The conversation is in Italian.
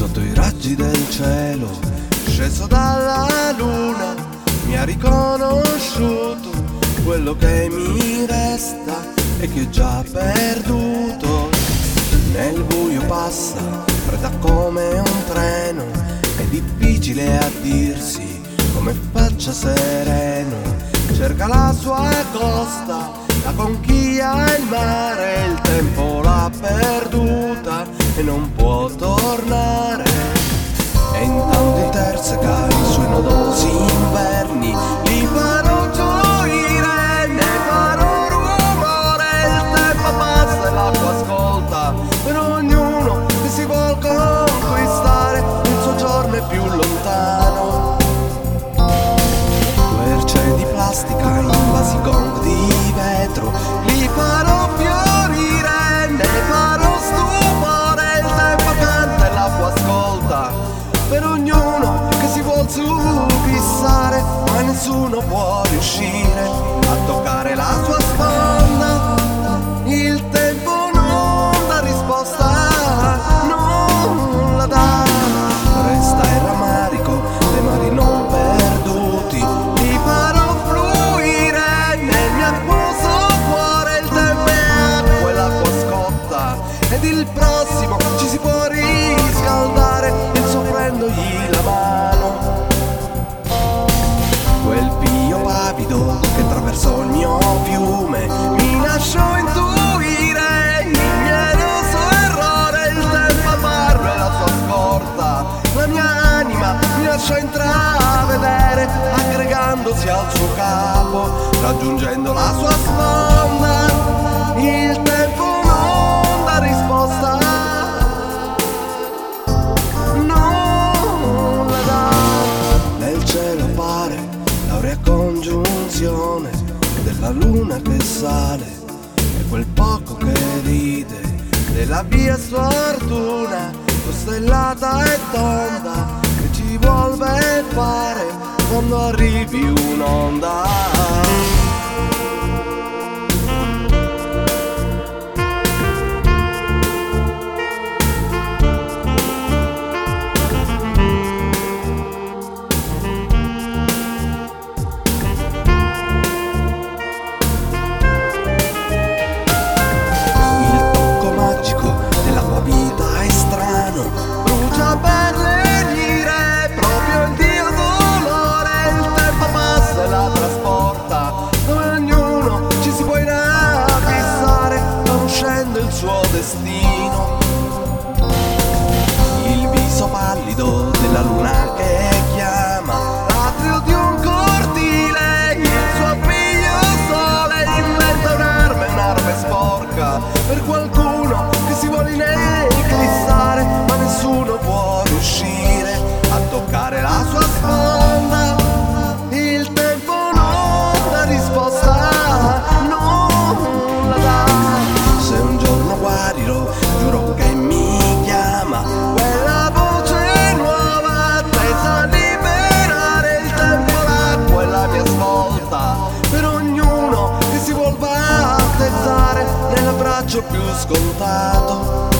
Sotto i raggi del cielo, sceso dalla luna, mi ha riconosciuto quello che mi resta e che ho già perduto. Nel buio passa, fredda come un treno, è difficile a dirsi come faccia sereno. Cerca la sua costa, la conchiglia il mare, il tempo l'ha perduta e non può tornare. E intanto interseca i suoi nodosi inverni, li farò gioire, ne farò rumore. Il tempo passa e l'acqua ascolta, per ognuno che si vuol conquistare il suo giorno è più lontano. Querce di plastica in vasi gong di vetro, li farò fiorire, ne farò stupore. Il tempo canta e l'acqua ascolta, per ognuno che si vuol subissare, ma nessuno può riuscire a toccare la sua sponda. Il tempo non dà risposta, non la dà. Resta il rammarico dei mari non perduti, li farò fluire nel mio acquoso cuore. Il tempo è acqua e l'acqua scotta, ed il prossimo ci si può riscaldare soffrendogli la mano. Quel pio pavido che attraversò il mio fiume mi lasciò intuire il miedoso errore. Il tempo parla e la sua scorta, la mia anima mi lasciò intravedere, aggregandosi al suo capo, raggiungendo la sua sponda. Il tempo non dà risposta, congiunzione della luna che sale e quel poco che ride della via sfortuna, costellata e tonda, che ci vuol fare quando arrivi un'onda. Il suo destino, il viso pallido della luna che chiama, l'atrio di un cortile, il suo figlio sole inventa un'arma sporca per qualcuno che si vuole eclissare, ma nessuno può riuscire a toccare la sua sponda. Il tempo non dà risposta, giuro che mi chiama, quella voce nuova tesa a liberare. Il tempo, l'acqua e la mia svolta, per ognuno che si vuol battezzare nell'abbraccio più scontato.